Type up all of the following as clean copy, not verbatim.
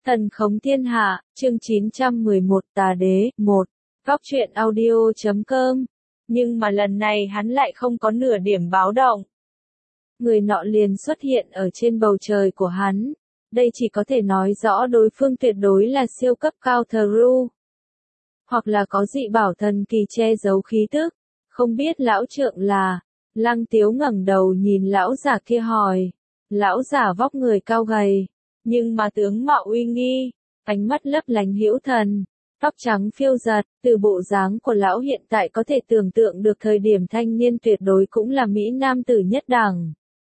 Thần khống thiên hạ, chương 911 tà đế, 1. Góc truyện audio.com. Nhưng mà lần này hắn lại không có nửa điểm báo động. Người nọ liền xuất hiện ở trên bầu trời của hắn. Đây chỉ có thể nói rõ đối phương tuyệt đối là siêu cấp cao thru. Hoặc là có dị bảo thần kỳ che giấu khí tức. Không biết lão trượng là. Lăng Tiếu ngẩng đầu nhìn lão giả kia hỏi. Lão giả vóc người cao gầy. Nhưng mà tướng mạo uy nghi, ánh mắt lấp lánh hữu thần, tóc trắng phiêu giật, từ bộ dáng của lão hiện tại có thể tưởng tượng được thời điểm thanh niên tuyệt đối cũng là mỹ nam tử nhất đẳng.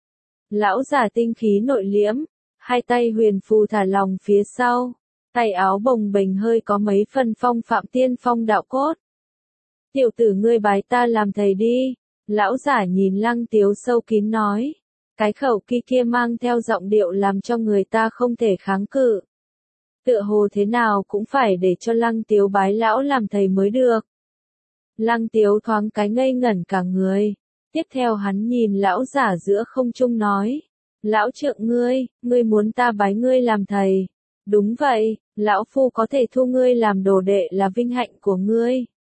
Lão giả tinh khí nội liễm, hai tay huyền phù thả lòng phía sau, tay áo bồng bềnh hơi có mấy phần phong phạm tiên phong đạo cốt. Tiểu tử ngươi bái ta làm thầy đi, lão giả nhìn Lăng Tiếu sâu kín nói. Cái khẩu kia mang theo giọng điệu làm cho người ta không thể kháng cự. Tựa hồ thế nào cũng phải để cho Lăng Tiếu bái lão làm thầy mới được. Lăng Tiếu thoáng cái ngây ngẩn cả người. Tiếp theo hắn nhìn lão giả giữa không trung nói. Lão trượng ngươi muốn ta bái ngươi làm thầy. Đúng vậy, lão phu có thể thu ngươi làm đồ đệ là vinh hạnh của ngươi.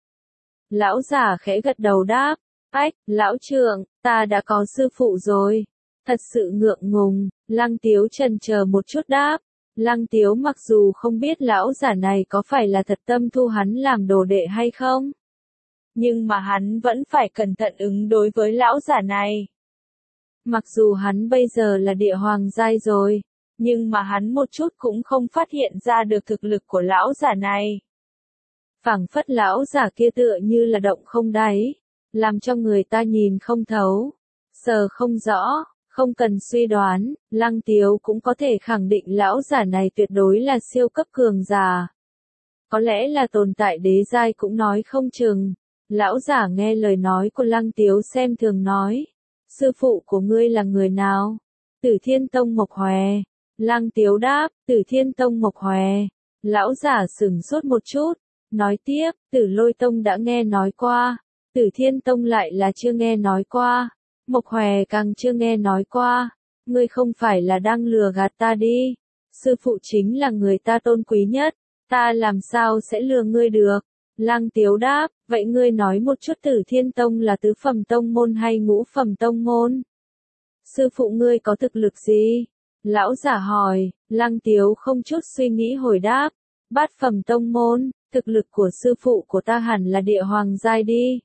Lão giả khẽ gật đầu đáp. Ách, lão trượng, ta đã có sư phụ rồi. Thật sự ngượng ngùng, Lăng Tiếu chần chờ một chút đáp. Lăng Tiếu mặc dù không biết lão giả này có phải là thật tâm thu hắn làm đồ đệ hay không. Nhưng mà hắn vẫn phải cẩn thận ứng đối với lão giả này. Mặc dù hắn bây giờ là địa hoàng giai rồi, nhưng mà hắn một chút cũng không phát hiện ra được thực lực của lão giả này. Phảng phất lão giả kia tựa như là động không đáy, làm cho người ta nhìn không thấu, sờ không rõ. Không cần suy đoán, Lăng Tiếu cũng có thể khẳng định lão giả này tuyệt đối là siêu cấp cường giả. Có lẽ là tồn tại đế giai cũng nói không chừng. Lão giả nghe lời nói của Lăng Tiếu xem thường nói. Sư phụ của ngươi là người nào? Tử Thiên Tông Mộc Hòe. Lăng Tiếu đáp, Tử Thiên Tông Mộc Hòe. Lão giả sửng sốt một chút. Nói tiếp, Tử Lôi Tông đã nghe nói qua. Tử Thiên Tông lại là chưa nghe nói qua. Mộc Hòe càng chưa nghe nói qua, ngươi không phải là đang lừa gạt ta đi, sư phụ chính là người ta tôn quý nhất, ta làm sao sẽ lừa ngươi được. Lăng Tiếu đáp, vậy ngươi nói một chút Tử Thiên Tông là tứ phẩm tông môn hay ngũ phẩm tông môn? Sư phụ ngươi có thực lực gì? Lão giả hỏi, Lăng Tiếu không chút suy nghĩ hồi đáp, bát phẩm tông môn, thực lực của sư phụ của ta hẳn là địa hoàng giai đi.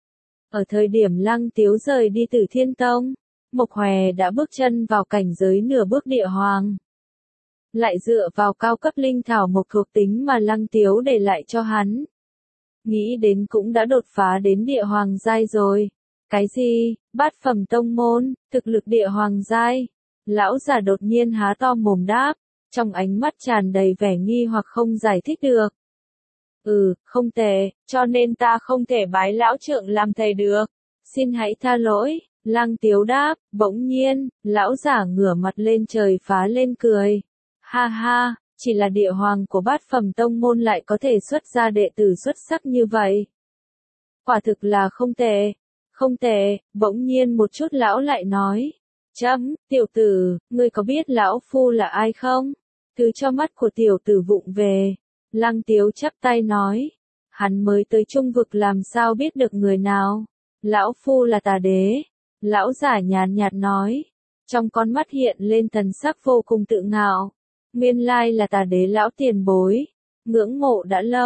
Ở thời điểm Lăng Tiếu rời đi Tử Thiên Tông, Mộc Hòe đã bước chân vào cảnh giới nửa bước địa hoàng. Lại dựa vào cao cấp linh thảo mộc thuộc tính mà Lăng Tiếu để lại cho hắn. Nghĩ đến cũng đã đột phá đến địa hoàng giai rồi. Cái gì, bát phẩm tông môn, thực lực địa hoàng giai? Lão già đột nhiên há to mồm đáp, trong ánh mắt tràn đầy vẻ nghi hoặc không giải thích được. Không tệ, cho nên ta không thể bái lão trượng làm thầy được. Xin hãy tha lỗi, Lăng Tiếu đáp, bỗng nhiên, lão giả ngửa mặt lên trời phá lên cười. Ha ha, chỉ là địa hoàng của bát phẩm tông môn lại có thể xuất ra đệ tử xuất sắc như vậy. Quả thực là không tệ, bỗng nhiên một chút lão lại nói. Tiểu tử, ngươi có biết lão phu là ai không? Thứ cho mắt của tiểu tử vụng về. Lăng Tiếu chắp tay nói, hắn mới tới trung vực làm sao biết được người nào, lão phu là tà đế, lão giả nhàn nhạt nói, trong con mắt hiện lên thần sắc vô cùng tự ngạo, nguyên lai là tà đế lão tiền bối, ngưỡng mộ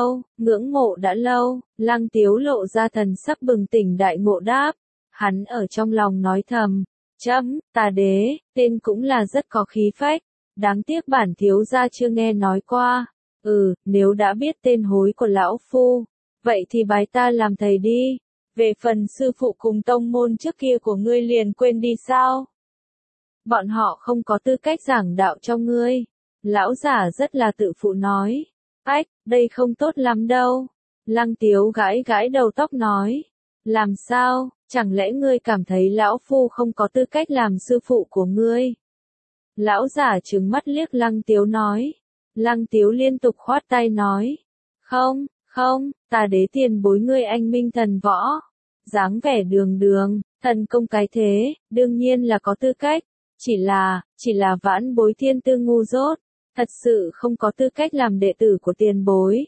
đã lâu, Lăng Tiếu lộ ra thần sắc bừng tỉnh đại ngộ đáp, hắn ở trong lòng nói thầm, tà đế, tên cũng là rất có khí phách, đáng tiếc bản thiếu gia chưa nghe nói qua. Nếu đã biết tên hối của lão phu, vậy thì bái ta làm thầy đi. Về phần sư phụ cùng tông môn trước kia của ngươi liền quên đi sao? Bọn họ không có tư cách giảng đạo cho ngươi. Lão giả rất là tự phụ nói. Ách, đây không tốt lắm đâu. Lăng Tiếu gãi gãi đầu tóc nói. Làm sao, chẳng lẽ ngươi cảm thấy lão phu không có tư cách làm sư phụ của ngươi? Lão giả trừng mắt liếc Lăng Tiếu nói. Lăng Tiếu liên tục khoát tay nói. Không, tà đế tiền bối ngươi anh minh thần võ. Dáng vẻ đường, thần công cái thế, đương nhiên là có tư cách. Chỉ là vãn bối thiên tư ngu dốt. Thật sự không có tư cách làm đệ tử của tiền bối.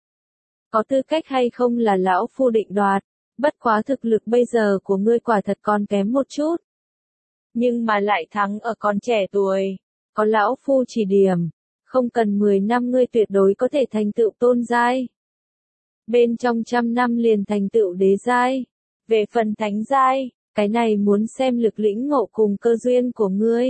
Có tư cách hay không là lão phu định đoạt, bất quá thực lực bây giờ của ngươi quả thật còn kém một chút. Nhưng mà lại thắng ở còn trẻ tuổi, có lão phu chỉ điểm, không cần 10 năm ngươi tuyệt đối có thể thành tựu tôn giai. Bên trong 100 năm liền thành tựu đế giai. Về phần thánh giai, cái này muốn xem lực lĩnh ngộ cùng cơ duyên của ngươi.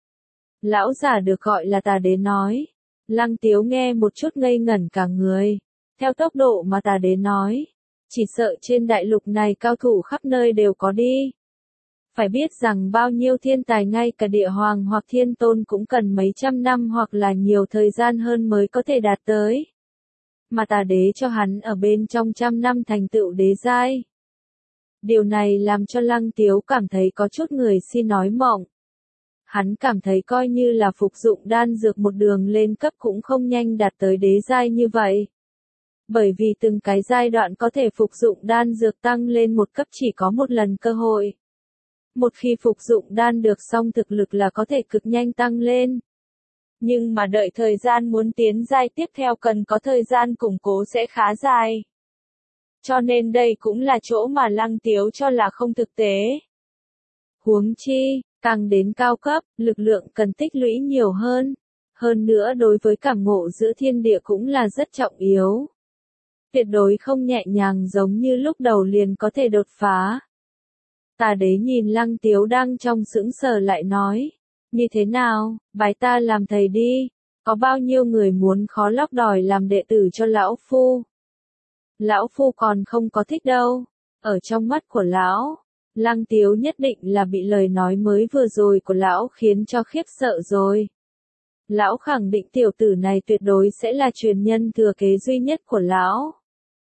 Lão giả được gọi là Tà Đế nói. Lăng Tiếu nghe một chút ngây ngẩn cả người. Theo tốc độ mà Tà Đế nói, chỉ sợ trên đại lục này cao thủ khắp nơi đều có đi. Phải biết rằng bao nhiêu thiên tài ngay cả địa hoàng hoặc thiên tôn cũng cần mấy trăm năm hoặc là nhiều thời gian hơn mới có thể đạt tới. Mà Tà Đế cho hắn ở bên trong 100 năm thành tựu đế giai. Điều này làm cho Lăng Tiếu cảm thấy có chút người si nói mộng. Hắn cảm thấy coi như là phục dụng đan dược một đường lên cấp cũng không nhanh đạt tới đế giai như vậy. Bởi vì từng cái giai đoạn có thể phục dụng đan dược tăng lên một cấp chỉ có một lần cơ hội. Một khi phục dụng đan được xong thực lực là có thể cực nhanh tăng lên. Nhưng mà đợi thời gian muốn tiến giai tiếp theo cần có thời gian củng cố sẽ khá dài. Cho nên đây cũng là chỗ mà Lăng Tiếu cho là không thực tế. Huống chi, càng đến cao cấp, lực lượng cần tích lũy nhiều hơn. Hơn nữa đối với cảm ngộ giữa thiên địa cũng là rất trọng yếu. Tuyệt đối không nhẹ nhàng giống như lúc đầu liền có thể đột phá. Tà Đế nhìn Lăng Tiếu đang trong sững sờ lại nói. Như thế nào, bái ta làm thầy đi. Có bao nhiêu người muốn khó lóc đòi làm đệ tử cho lão phu. Lão phu còn không có thích đâu. Ở trong mắt của lão, Lăng Tiếu nhất định là bị lời nói mới vừa rồi của lão khiến cho khiếp sợ rồi. Lão khẳng định tiểu tử này tuyệt đối sẽ là truyền nhân thừa kế duy nhất của lão.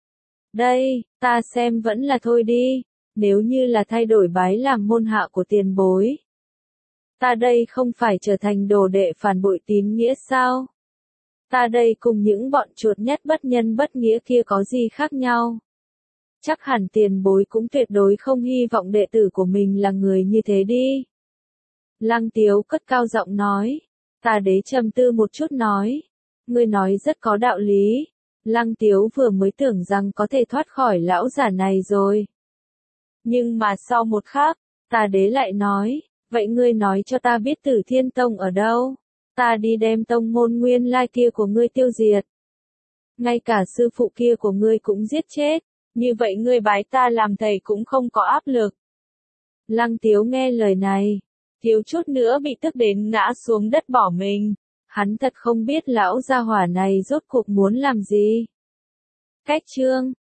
Đây, ta xem vẫn là thôi đi, nếu như là thay đổi bái làm môn hạ của tiền bối. Ta đây không phải trở thành đồ đệ phản bội tín nghĩa sao? Ta đây cùng những bọn chuột nhất bất nhân bất nghĩa kia có gì khác nhau? Chắc hẳn tiền bối cũng tuyệt đối không hy vọng đệ tử của mình là người như thế đi. Lăng Tiếu cất cao giọng nói. Tà Đế trầm tư một chút nói. Ngươi nói rất có đạo lý. Lăng Tiếu vừa mới tưởng rằng có thể thoát khỏi lão giả này rồi. Nhưng mà sau một khắc, Tà Đế lại nói. Vậy ngươi nói cho ta biết Tử Thiên Tông ở đâu? Ta đi đem tông môn nguyên lai kia của ngươi tiêu diệt. Ngay cả sư phụ kia của ngươi cũng giết chết. Như vậy ngươi bái ta làm thầy cũng không có áp lực. Lăng Tiếu nghe lời này, thiếu chút nữa bị tức đến ngã xuống đất bỏ mình. Hắn thật không biết lão gia hỏa này rốt cuộc muốn làm gì. Cách chương